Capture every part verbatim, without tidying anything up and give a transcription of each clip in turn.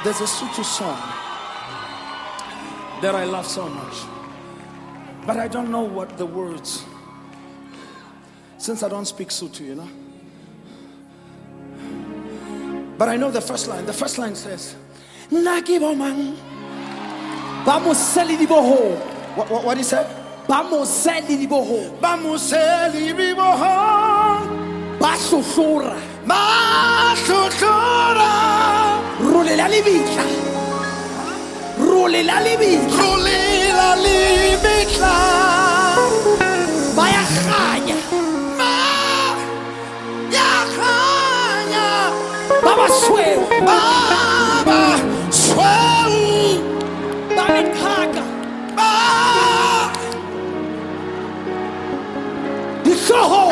There's a Sotho song that I love so much, but I don't know what the words, since I don't speak Sotho, you know. But I know the first line. The first line says, Nakibomang. Bamoseli liboho. What, what, what he said? Bamoseli liboho. Bamoseli liboho. Bashoshora. Bashoshora. Role la libitla. Role la libitla. Role la libitla. Baya khanya. Ma ya khanya. Baba sweu. Baba sweu. Baba khaka. Ba. Disoho.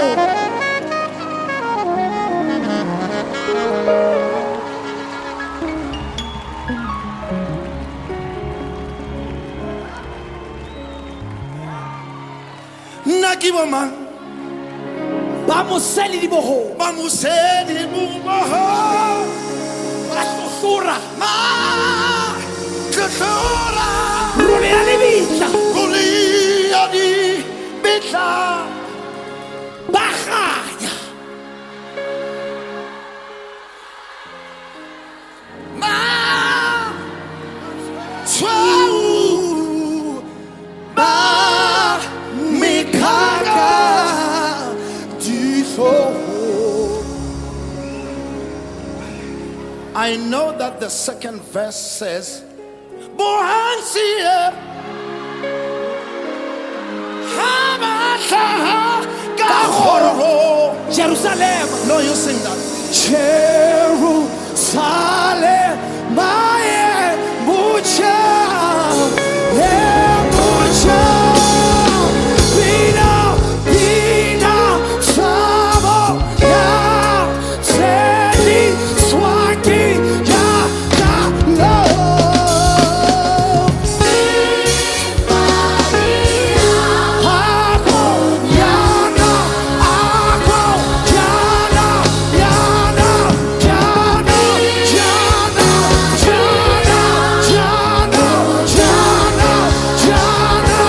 Nakibomang. Bamoseli liboho. Bamoseli liboho. Bashoshora. Ma shoshora. Role la libitla. Role la libitla. Bahaya. Ma swau. Ba mikaka disoho. I know that the second verse says, Bohansia Hamata Gahoro. Jerusalem. No, you sing that. Jerusalem. My mucha. Mucha. Pina. Pina. Sabo. Ya. Teddy. Swaki. Ya. Ya. No. Ako. Yana. Ako. Yana. Yana. Yana. Yana. Yana. Yana. Yana. Yana.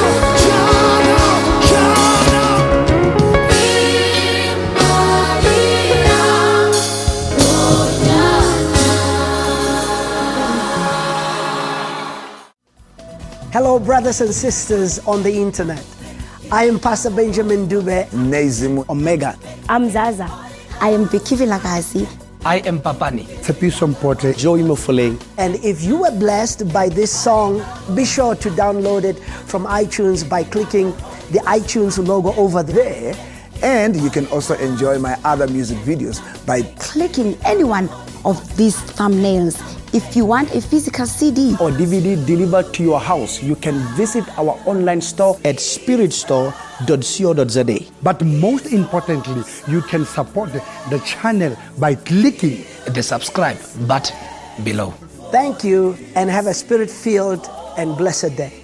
Hello, brothers and sisters on the internet. I am Pastor Benjamin Dube. Nezimu Omega. I'm Zaza. I am Vicky Vilakazi. I am Papani. Tepiso Mpote. Joey Mofule. And if you were blessed by this song, be sure to download it from iTunes by clicking the iTunes logo over there. And you can also enjoy my other music videos by Clicking any one of these thumbnails. If you want a physical C D Or D V D delivered to your house, you can visit our online store at spirit store dot co dot za. But most importantly, you can support the, the channel by clicking The subscribe button below. Thank you and have a spirit-filled and blessed day.